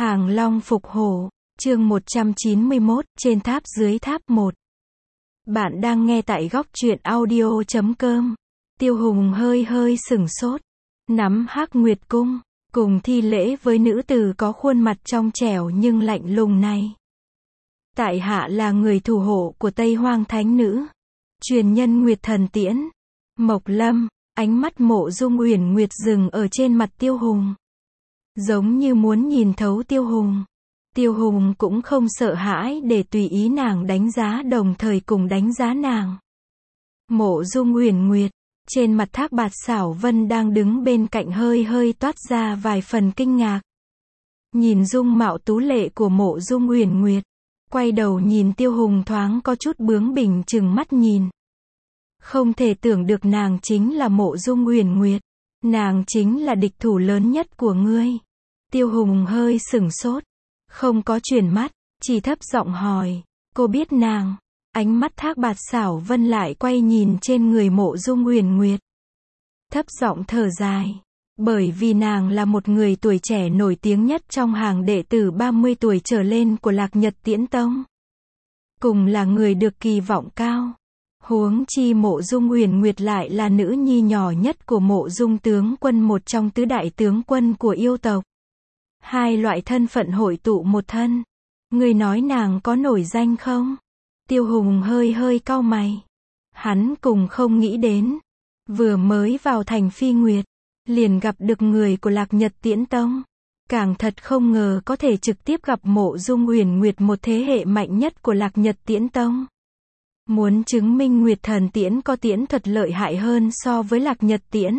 Hàng Long phục hổ, chương 191, trên tháp dưới tháp 1. Bạn đang nghe tại góc truyện audio.com. Tiêu Hùng hơi hơi sửng sốt, nắm Hắc Nguyệt cung, cùng thi lễ với nữ tử có khuôn mặt trong trẻo nhưng lạnh lùng này. Tại hạ là người thủ hộ của Tây Hoang Thánh Nữ, truyền nhân Nguyệt Thần Tiễn, Mộc Lâm. Ánh mắt Mộ Dung Uyển Nguyệt dừng ở trên mặt Tiêu Hùng, giống như muốn nhìn thấu Tiêu Hùng. Tiêu Hùng cũng không sợ hãi để tùy ý nàng đánh giá, đồng thời cùng đánh giá nàng. Mộ Dung Uyển Nguyệt, trên mặt Thác Bạt Xảo Vân đang đứng bên cạnh hơi hơi toát ra vài phần kinh ngạc. Nhìn dung mạo tú lệ của Mộ Dung Uyển Nguyệt, quay đầu nhìn Tiêu Hùng thoáng có chút bướng bỉnh chừng mắt nhìn. Không thể tưởng được nàng chính là Mộ Dung Uyển Nguyệt, nàng chính là địch thủ lớn nhất của ngươi. Tiêu Hùng hơi sửng sốt, không có chuyển mắt, chỉ thấp giọng hỏi, cô biết nàng? Ánh mắt Thác Bạt Xảo Vân lại quay nhìn trên người Mộ Dung Uyển Nguyệt, thấp giọng thở dài, bởi vì nàng là một người tuổi trẻ nổi tiếng nhất trong hàng đệ tử 30 tuổi trở lên của Lạc Nhật Tiễn Tông, cùng là người được kỳ vọng cao. Huống chi Mộ Dung Uyển Nguyệt lại là nữ nhi nhỏ nhất của Mộ Dung tướng quân, một trong tứ đại tướng quân của yêu tộc. Hai loại thân phận hội tụ một thân. Ngươi nói nàng có nổi danh không? Tiêu Hùng hơi hơi cau mày. Hắn cùng không nghĩ đến, vừa mới vào thành Phi Nguyệt, liền gặp được người của Lạc Nhật Tiễn Tông. Càng thật không ngờ có thể trực tiếp gặp Mộ Dung Uyển Nguyệt, một thế hệ mạnh nhất của Lạc Nhật Tiễn Tông. Muốn chứng minh Nguyệt Thần Tiễn có tiễn thuật lợi hại hơn so với Lạc Nhật Tiễn.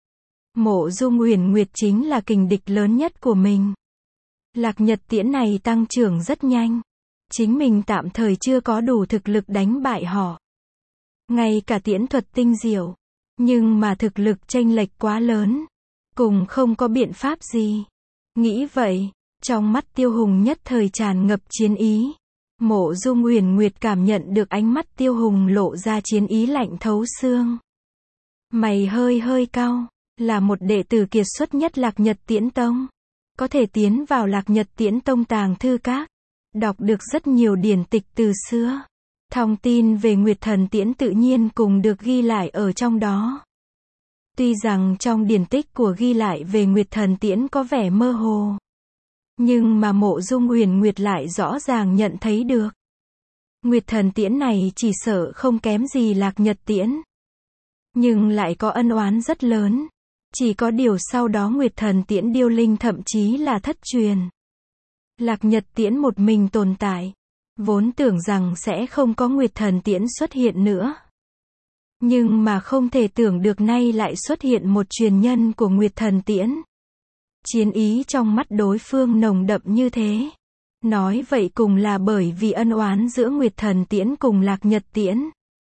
Mộ Dung Uyển Nguyệt chính là kình địch lớn nhất của mình. Lạc Nhật Tiễn này tăng trưởng rất nhanh, chính mình tạm thời chưa có đủ thực lực đánh bại họ. Ngay cả tiễn thuật tinh diệu, nhưng mà thực lực chênh lệch quá lớn, cùng không có biện pháp gì. Nghĩ vậy, trong mắt Tiêu Hùng nhất thời tràn ngập chiến ý. Mộ Dung Uyển Nguyệt cảm nhận được ánh mắt Tiêu Hùng lộ ra chiến ý lạnh thấu xương. Mày hơi hơi cau, là một đệ tử kiệt xuất nhất Lạc Nhật Tiễn Tông, có thể tiến vào Lạc Nhật Tiễn Tông tàng thư các, đọc được rất nhiều điển tịch từ xưa. Thông tin về Nguyệt Thần Tiễn tự nhiên cùng được ghi lại ở trong đó. Tuy rằng trong điển tích của ghi lại về Nguyệt Thần Tiễn có vẻ mơ hồ, nhưng mà Mộ Dung Uyển Nguyệt lại rõ ràng nhận thấy được. Nguyệt Thần Tiễn này chỉ sợ không kém gì Lạc Nhật Tiễn, nhưng lại có ân oán rất lớn. Chỉ có điều sau đó Nguyệt Thần Tiễn điêu linh thậm chí là thất truyền. Lạc Nhật Tiễn một mình tồn tại, vốn tưởng rằng sẽ không có Nguyệt Thần Tiễn xuất hiện nữa. Nhưng mà không thể tưởng được nay lại xuất hiện một truyền nhân của Nguyệt Thần Tiễn. Chiến ý trong mắt đối phương nồng đậm như thế. Nói vậy cùng là bởi vì ân oán giữa Nguyệt Thần Tiễn cùng Lạc Nhật Tiễn.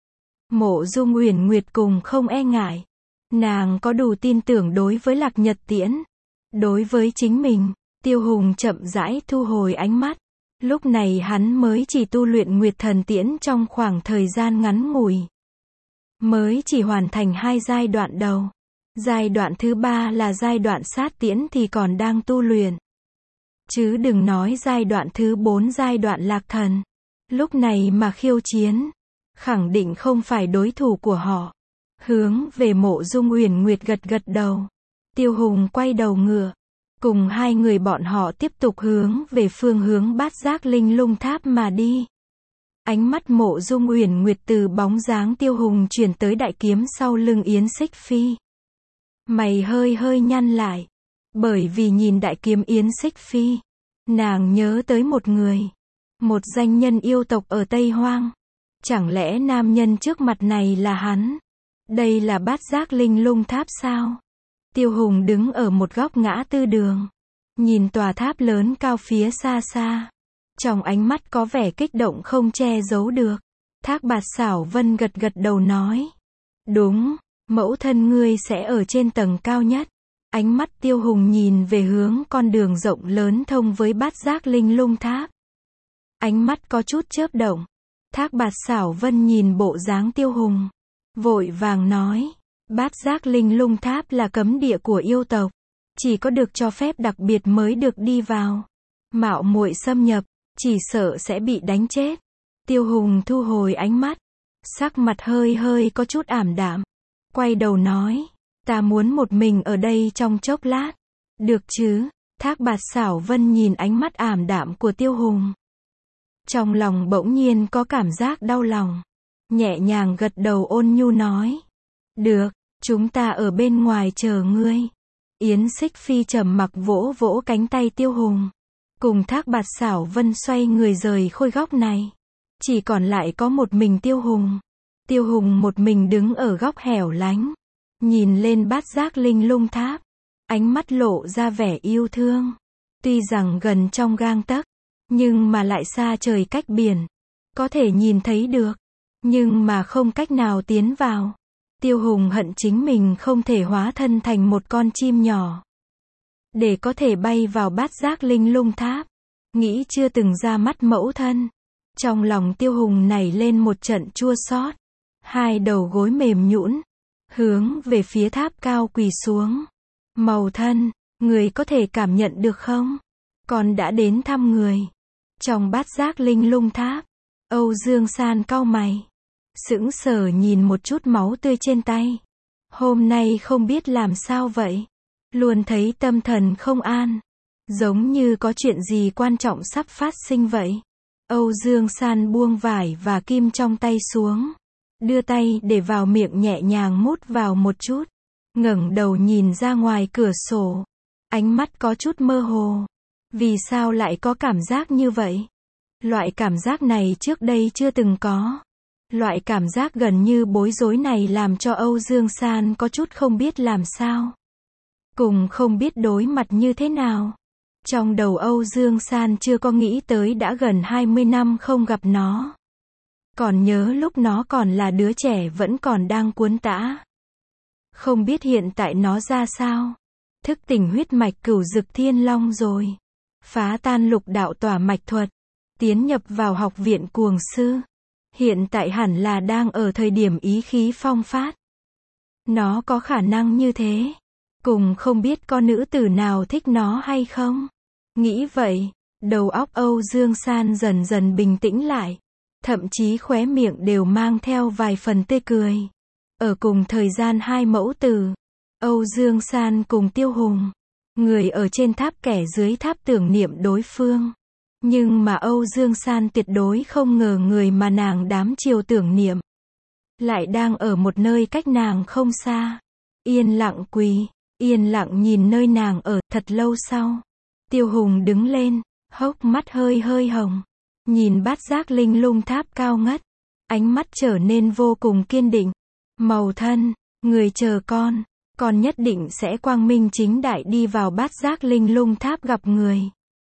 Mộ Dung Uyển Nguyệt cùng không e ngại. Nàng có đủ tin tưởng đối với Lạc Nhật Tiễn. Đối với chính mình, Tiêu Hùng chậm rãi thu hồi ánh mắt. Lúc này hắn mới chỉ tu luyện Nguyệt Thần Tiễn trong khoảng thời gian ngắn ngủi. Mới chỉ hoàn thành 2 giai đoạn đầu. Giai đoạn thứ 3 là giai đoạn sát tiễn thì còn đang tu luyện. Chứ đừng nói giai đoạn thứ 4, giai đoạn lạc thần. Lúc này mà khiêu chiến, khẳng định không phải đối thủ của họ. Hướng về Mộ Dung Uyển Nguyệt gật gật đầu. Tiêu Hùng quay đầu ngựa, cùng hai người bọn họ tiếp tục hướng về phương hướng Bát Giác Linh Lung Tháp mà đi. Ánh mắt Mộ Dung Uyển Nguyệt từ bóng dáng Tiêu Hùng chuyển tới đại kiếm sau lưng Yến Xích Phi. Mày hơi hơi nhăn lại, bởi vì nhìn đại kiếm Yến Xích Phi, nàng nhớ tới một người, một danh nhân yêu tộc ở Tây Hoang. Chẳng lẽ nam nhân trước mặt này là hắn? Đây là Bát Giác Linh Lung Tháp sao? Tiêu Hùng đứng ở một góc ngã tư đường, nhìn tòa tháp lớn cao phía xa xa, trong ánh mắt có vẻ kích động không che giấu được. Thác Bạt Xảo Vân gật gật đầu nói, đúng, mẫu thân ngươi sẽ ở trên tầng cao nhất. Ánh mắt Tiêu Hùng nhìn về hướng con đường rộng lớn thông với Bát Giác Linh Lung Tháp. Ánh mắt có chút chớp động. Thác Bạt Xảo Vân nhìn bộ dáng Tiêu Hùng, vội vàng nói, Bát Giác Linh Lung Tháp là cấm địa của yêu tộc, chỉ có được cho phép đặc biệt mới được đi vào. Mạo muội xâm nhập, chỉ sợ sẽ bị đánh chết. Tiêu Hùng thu hồi ánh mắt, sắc mặt hơi hơi có chút ảm đạm. Quay đầu nói, ta muốn một mình ở đây trong chốc lát. Được chứ? Thác Bạt Xảo Vân nhìn ánh mắt ảm đạm của Tiêu Hùng. Trong lòng bỗng nhiên có cảm giác đau lòng. Nhẹ nhàng gật đầu ôn nhu nói. Được, chúng ta ở bên ngoài chờ ngươi. Yến Xích Phi trầm mặc vỗ vỗ cánh tay Tiêu Hùng. Cùng Thác Bạt Xảo Vân xoay người rời khôi góc này. Chỉ còn lại có một mình Tiêu Hùng. Tiêu Hùng một mình đứng ở góc hẻo lánh. Nhìn lên Bát Giác Linh Lung Tháp. Ánh mắt lộ ra vẻ yêu thương. Tuy rằng gần trong gang tấc, nhưng mà lại xa trời cách biển. Có thể nhìn thấy được, nhưng mà không cách nào tiến vào. Tiêu Hùng hận chính mình không thể hóa thân thành một con chim nhỏ. Để có thể bay vào Bát Giác Linh Lung Tháp. Nghĩ chưa từng ra mắt mẫu thân. Trong lòng Tiêu Hùng nảy lên một trận chua xót. Hai đầu gối mềm nhũn, hướng về phía tháp cao quỳ xuống. Mẫu thân, người có thể cảm nhận được không? Con đã đến thăm người. Trong Bát Giác Linh Lung Tháp, Âu Dương San cau mày. Sững sờ nhìn một chút máu tươi trên tay. Hôm nay không biết làm sao vậy. Luôn thấy tâm thần không an. Giống như có chuyện gì quan trọng sắp phát sinh vậy. Âu Dương San buông vải và kim trong tay xuống. Đưa tay để vào miệng nhẹ nhàng mút vào một chút. Ngẩng đầu nhìn ra ngoài cửa sổ. Ánh mắt có chút mơ hồ. Vì sao lại có cảm giác như vậy? Loại cảm giác này trước đây chưa từng có. Loại cảm giác gần như bối rối này làm cho Âu Dương San có chút không biết làm sao. Cùng không biết đối mặt như thế nào. Trong đầu Âu Dương San chưa có nghĩ tới đã gần 20 năm không gặp nó. Còn nhớ lúc nó còn là đứa trẻ vẫn còn đang cuốn tã. Không biết hiện tại nó ra sao. Thức tỉnh huyết mạch Cửu Dực Thiên Long rồi. Phá tan lục đạo tỏa mạch thuật. Tiến nhập vào học viện Cuồng Sư. Hiện tại hẳn là đang ở thời điểm ý khí phong phát. Nó có khả năng như thế. Cùng không biết có nữ tử nào thích nó hay không. Nghĩ vậy, đầu óc Âu Dương San dần dần bình tĩnh lại. Thậm chí khóe miệng đều mang theo vài phần tươi cười. Ở cùng thời gian hai mẫu tử, Âu Dương San cùng Tiêu Hùng. Người ở trên tháp kẻ dưới tháp tưởng niệm đối phương. Nhưng mà Âu Dương San tuyệt đối không ngờ người mà nàng đám chiều tưởng niệm. Lại đang ở một nơi cách nàng không xa. Yên lặng quỳ, yên lặng nhìn nơi nàng ở. Thật lâu sau, Tiêu Hùng đứng lên, hốc mắt hơi hơi hồng. Nhìn Bát Giác Linh Lung Tháp cao ngất. Ánh mắt trở nên vô cùng kiên định. Mẫu thân, người chờ con nhất định sẽ quang minh chính đại đi vào Bát Giác Linh Lung Tháp gặp người.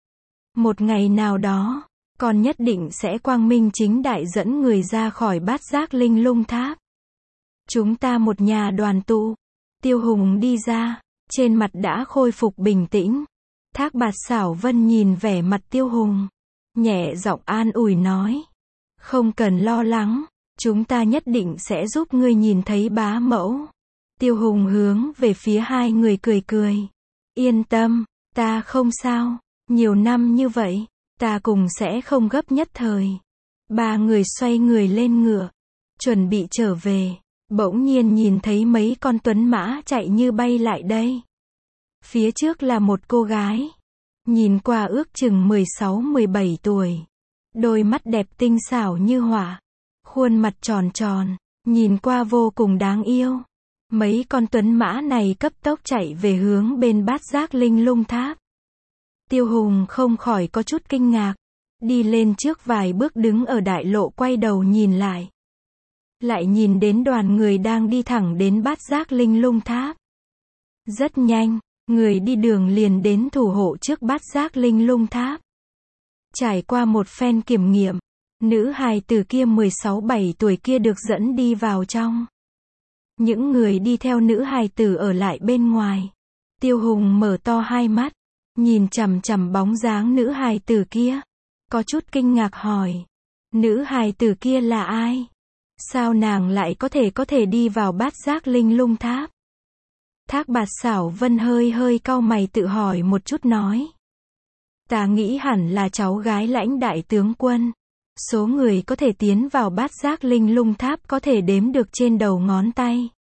Một ngày nào đó, con nhất định sẽ quang minh chính đại dẫn người ra khỏi Bát Giác Linh Lung Tháp. Chúng ta một nhà đoàn tụ. Tiêu Hùng đi ra, trên mặt đã khôi phục bình tĩnh. Thác Bạt Xảo Vân nhìn vẻ mặt Tiêu Hùng, nhẹ giọng an ủi nói. Không cần lo lắng, chúng ta nhất định sẽ giúp ngươi nhìn thấy bá mẫu. Tiêu Hùng hướng về phía hai người cười cười. Yên tâm, ta không sao. Nhiều năm như vậy, ta cùng sẽ không gấp nhất thời. Ba người xoay người lên ngựa, chuẩn bị trở về. Bỗng nhiên nhìn thấy mấy con tuấn mã chạy như bay lại đây. Phía trước là một cô gái. Nhìn qua ước chừng 16-17 tuổi. Đôi mắt đẹp tinh xảo như họa. Khuôn mặt tròn tròn, nhìn qua vô cùng đáng yêu. Mấy con tuấn mã này cấp tốc chạy về hướng bên Bát Giác Linh Lung Tháp. Tiêu Hùng không khỏi có chút kinh ngạc. Đi lên trước vài bước đứng ở đại lộ quay đầu nhìn lại. Lại nhìn đến đoàn người đang đi thẳng đến Bát Giác Linh Lung Tháp. Rất nhanh, người đi đường liền đến thủ hộ trước Bát Giác Linh Lung Tháp. Trải qua một phen kiểm nghiệm, nữ hài tử kia 16-17 tuổi kia được dẫn đi vào trong. Những người đi theo nữ hài tử ở lại bên ngoài. Tiêu Hùng mở to hai mắt, nhìn chằm chằm bóng dáng nữ hài tử kia. Có chút kinh ngạc hỏi. Nữ hài tử kia là ai? Sao nàng lại có thể đi vào Bát Giác Linh Lung Tháp? Thác Bạt Xảo Vân hơi hơi cau mày tự hỏi một chút nói. Ta nghĩ hẳn là cháu gái Lãnh đại tướng quân. Số người có thể tiến vào Bát Giác Linh Lung Tháp có thể đếm được trên đầu ngón tay.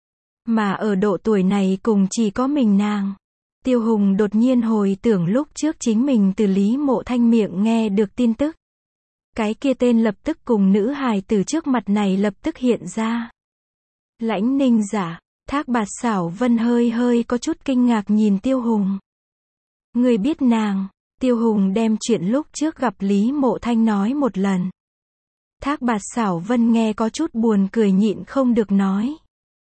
Mà ở độ tuổi này cùng chỉ có mình nàng. Tiêu Hùng đột nhiên hồi tưởng lúc trước chính mình từ Lý Mộ Thanh miệng nghe được tin tức. Cái kia tên lập tức cùng nữ hài từ trước mặt này lập tức hiện ra. Lãnh Ninh Giả, Thác Bạt Xảo Vân hơi hơi có chút kinh ngạc nhìn Tiêu Hùng. Người biết nàng? Tiêu Hùng đem chuyện lúc trước gặp Lý Mộ Thanh nói một lần. Thác Bạt Xảo Vân nghe có chút buồn cười nhịn không được nói.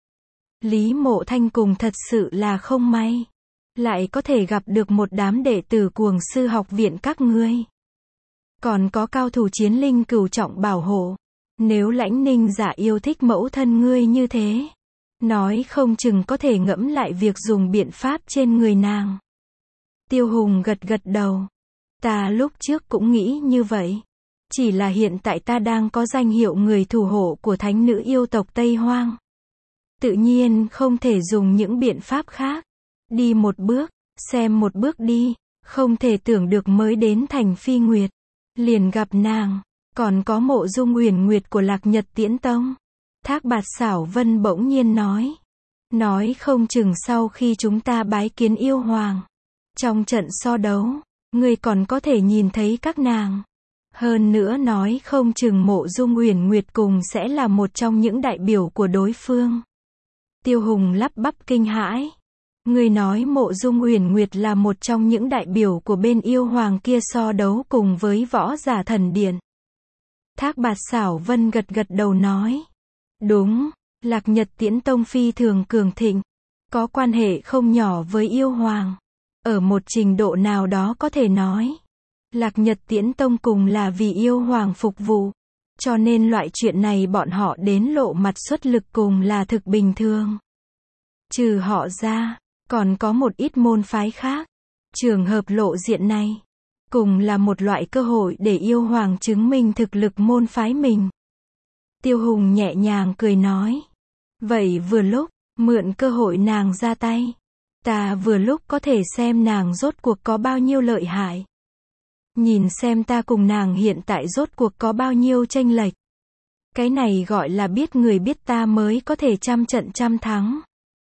Lý Mộ Thanh cùng thật sự là không may. Lại có thể gặp được một đám đệ tử Cuồng Sư học viện các ngươi. Còn có cao thủ chiến linh cửu trọng bảo hộ. Nếu Lãnh Ninh Giả yêu thích mẫu thân ngươi như thế, nói không chừng có thể ngẫm lại việc dùng biện pháp trên người nàng. Tiêu Hùng gật gật đầu. Ta lúc trước cũng nghĩ như vậy. Chỉ là hiện tại ta đang có danh hiệu người thủ hộ của thánh nữ yêu tộc Tây Hoang. Tự nhiên không thể dùng những biện pháp khác. Đi một bước, xem một bước đi. Không thể tưởng được mới đến thành Phi Nguyệt. Liền gặp nàng. Còn có Mộ Dung Uyển Nguyệt của Lạc Nhật Tiễn Tông. Thác Bạt Xảo Vân bỗng nhiên nói. Nói không chừng sau khi chúng ta bái kiến yêu hoàng. Trong trận so đấu, ngươi còn có thể nhìn thấy các nàng. Hơn nữa nói không chừng Mộ Dung Uyển Nguyệt cùng sẽ là một trong những đại biểu của đối phương. Tiêu Hùng lắp bắp kinh hãi. Ngươi nói Mộ Dung Uyển Nguyệt là một trong những đại biểu của bên yêu hoàng kia so đấu cùng với võ giả thần điện. Thác Bạt Xảo Vân gật gật đầu nói. Đúng, Lạc Nhật Tiễn Tông phi thường cường thịnh. Có quan hệ không nhỏ với yêu hoàng. Ở một trình độ nào đó có thể nói. Lạc Nhật Tiễn Tông cùng là vì yêu hoàng phục vụ. Cho nên loại chuyện này bọn họ đến lộ mặt xuất lực cùng là thực bình thường. Trừ họ ra, còn có một ít môn phái khác. Trường hợp lộ diện này, cùng là một loại cơ hội để yêu hoàng chứng minh thực lực môn phái mình. Tiêu Hùng nhẹ nhàng cười nói. Vậy vừa lúc, mượn cơ hội nàng ra tay. Ta vừa lúc có thể xem nàng rốt cuộc có bao nhiêu lợi hại. Nhìn xem ta cùng nàng hiện tại rốt cuộc có bao nhiêu chênh lệch. Cái này gọi là biết người biết ta mới có thể trăm trận trăm thắng.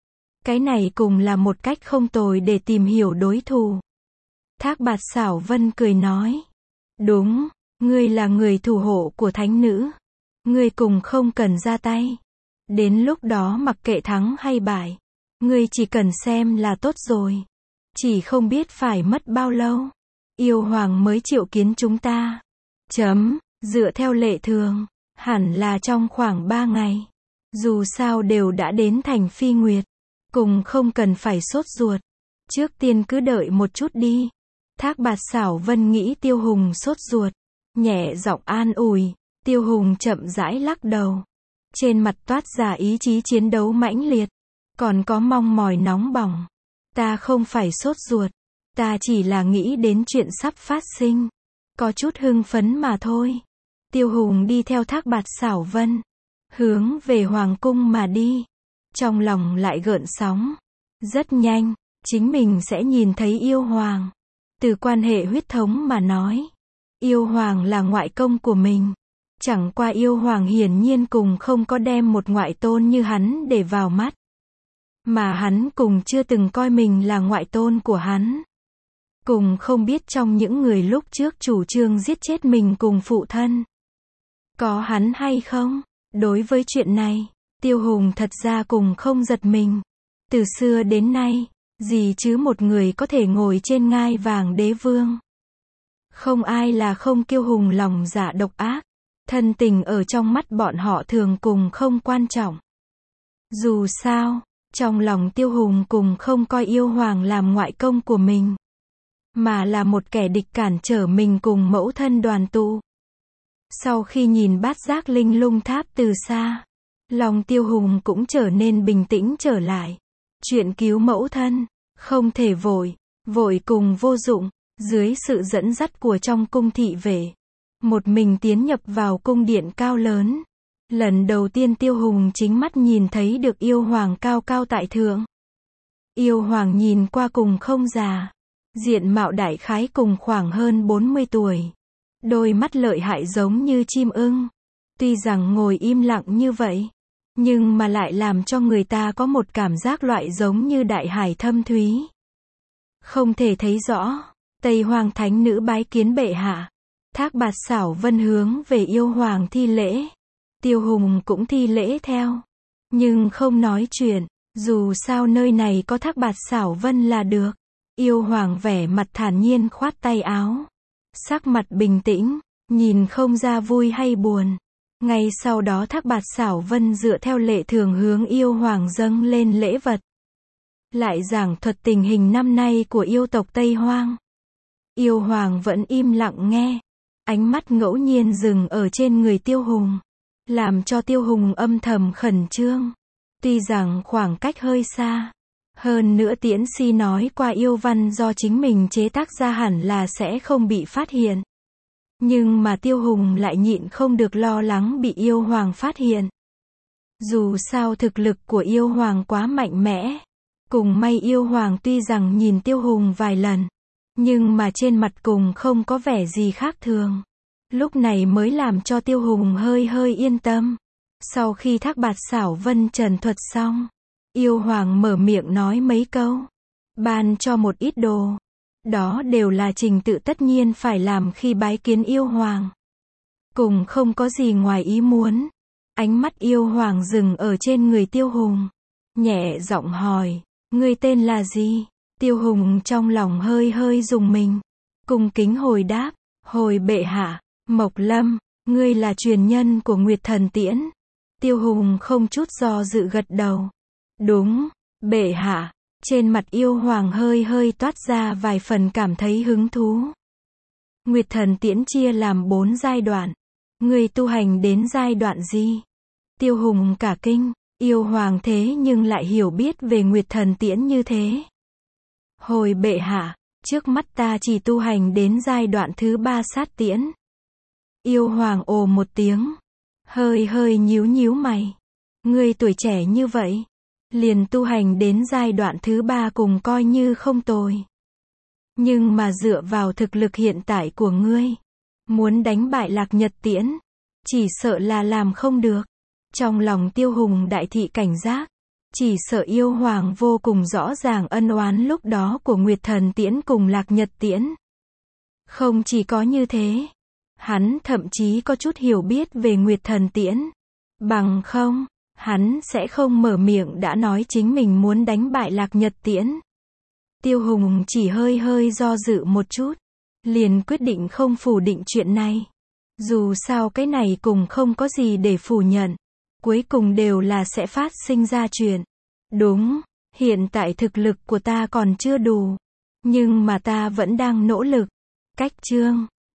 Cái này cùng là một cách không tồi để tìm hiểu đối thủ. Thác Bạt Xảo Vân cười nói. Đúng, ngươi là người thủ hộ của thánh nữ. Ngươi cùng không cần ra tay. Đến lúc đó mặc kệ thắng hay bại. Ngươi chỉ cần xem là tốt rồi. Chỉ không biết phải mất bao lâu. Yêu hoàng mới triệu kiến chúng ta. Dựa theo lệ thường, hẳn là trong khoảng 3 ngày. Dù sao đều đã đến thành Phi Nguyệt. Cùng không cần phải sốt ruột. Trước tiên cứ đợi một chút đi. Thác Bạt Xảo Vân nghĩ Tiêu Hùng sốt ruột. Nhẹ giọng an ủi. Tiêu Hùng chậm rãi lắc đầu. Trên mặt toát ra ý chí chiến đấu mãnh liệt. Còn có mong mỏi nóng bỏng. Ta không phải sốt ruột. Ta chỉ là nghĩ đến chuyện sắp phát sinh. Có chút hưng phấn mà thôi. Tiêu Hùng đi theo Thác Bạt Xảo Vân. Hướng về Hoàng cung mà đi. Trong lòng lại gợn sóng. Rất nhanh, chính mình sẽ nhìn thấy yêu hoàng. Từ quan hệ huyết thống mà nói. Yêu hoàng là ngoại công của mình. Chẳng qua yêu hoàng hiển nhiên cùng không có đem một ngoại tôn như hắn để vào mắt. Mà hắn cùng chưa từng coi mình là ngoại tôn của hắn. Cùng không biết trong những người lúc trước chủ trương giết chết mình cùng phụ thân. Có hắn hay không? Đối với chuyện này, Tiêu Hùng thật ra cùng không giật mình. Từ xưa đến nay, gì chứ một người có thể ngồi trên ngai vàng đế vương. Không ai là không kiêu hùng lòng dạ độc ác. Thân tình ở trong mắt bọn họ thường cùng không quan trọng. Dù sao, trong lòng Tiêu Hùng cùng không coi yêu hoàng làm ngoại công của mình. Mà là một kẻ địch cản trở mình cùng mẫu thân đoàn tụ. Sau khi nhìn Bát Giác Linh Lung Tháp từ xa, lòng Tiêu Hùng cũng trở nên bình tĩnh trở lại. Chuyện cứu mẫu thân, không thể vội, vội cùng vô dụng. Dưới sự dẫn dắt của trong cung thị vệ, một mình tiến nhập vào cung điện cao lớn. Lần đầu tiên Tiêu Hùng chính mắt nhìn thấy được yêu hoàng cao cao tại thượng. Yêu hoàng nhìn qua cùng không già. Diện mạo đại khái cùng khoảng hơn 40 tuổi. Đôi mắt lợi hại giống như chim ưng. Tuy rằng ngồi im lặng như vậy, nhưng mà lại làm cho người ta có một cảm giác loại giống như đại hải thâm thúy. Không thể thấy rõ. Tây Hoàng thánh nữ bái kiến bệ hạ. Thác Bạt Xảo Vân hướng về yêu hoàng thi lễ. Tiêu Hùng cũng thi lễ theo. Nhưng không nói chuyện. Dù sao nơi này có Thác Bạt Xảo Vân là được. Yêu hoàng vẻ mặt thản nhiên khoát tay áo. Sắc mặt bình tĩnh, nhìn không ra vui hay buồn. Ngay sau đó Thác Bạt Xảo Vân dựa theo lệ thường hướng yêu hoàng dâng lên lễ vật. Lại giảng thuật tình hình năm nay của yêu tộc Tây Hoang. Yêu hoàng vẫn im lặng nghe. Ánh mắt ngẫu nhiên dừng ở trên người Tiêu Hùng. Làm cho Tiêu Hùng âm thầm khẩn trương. Tuy rằng khoảng cách hơi xa. Hơn nữa Tiễn Si nói qua yêu văn do chính mình chế tác ra hẳn là sẽ không bị phát hiện. Nhưng mà Tiêu Hùng lại nhịn không được lo lắng bị yêu hoàng phát hiện. Dù sao thực lực của yêu hoàng quá mạnh mẽ. Cùng may yêu hoàng tuy rằng nhìn Tiêu Hùng vài lần, nhưng mà trên mặt cùng không có vẻ gì khác thường. Lúc này mới làm cho Tiêu Hùng hơi yên tâm. Sau khi Thác Bạt Xảo Vân trần thuật xong, yêu hoàng mở miệng nói mấy câu. Ban cho một ít đồ. Đó đều là trình tự tất nhiên phải làm khi bái kiến yêu hoàng. Cùng không có gì ngoài ý muốn. Ánh mắt yêu hoàng dừng ở trên người Tiêu Hùng. Nhẹ giọng hỏi, ngươi tên là gì? Tiêu Hùng trong lòng hơi rùng mình. Cung kính hồi đáp, hồi bệ hạ, Mộc Lâm, ngươi là truyền nhân của Nguyệt Thần Tiễn. Tiêu Hùng không chút do dự gật đầu. Đúng, bệ hạ. Trên mặt yêu hoàng hơi toát ra vài phần cảm thấy hứng thú. Nguyệt Thần Tiễn chia làm 4 giai đoạn. Ngươi tu hành đến giai đoạn gì? Tiêu Hùng cả kinh, yêu hoàng thế nhưng lại hiểu biết về Nguyệt Thần Tiễn như thế. Hồi bệ hạ, trước mắt ta chỉ tu hành đến giai đoạn thứ 3 sát tiễn. Yêu hoàng ồ một tiếng, hơi nhíu mày. Ngươi tuổi trẻ như vậy, liền tu hành đến giai đoạn thứ 3 cùng coi như không tồi. Nhưng mà dựa vào thực lực hiện tại của ngươi, muốn đánh bại Lạc Nhật Tiễn, chỉ sợ là làm không được. Trong lòng Tiêu Hùng đại thị cảnh giác, chỉ sợ yêu hoàng vô cùng rõ ràng ân oán lúc đó của Nguyệt Thần Tiễn cùng Lạc Nhật Tiễn. Không chỉ có như thế, hắn thậm chí có chút hiểu biết về Nguyệt Thần Tiễn. Bằng không, hắn sẽ không mở miệng đã nói chính mình muốn đánh bại Lạc Nhật Tiễn. Tiêu Hùng chỉ hơi do dự một chút, liền quyết định không phủ định chuyện này. Dù sao cái này cùng không có gì để phủ nhận, cuối cùng đều là sẽ phát sinh ra chuyện. Đúng, hiện tại thực lực của ta còn chưa đủ, nhưng mà ta vẫn đang nỗ lực. Cách chương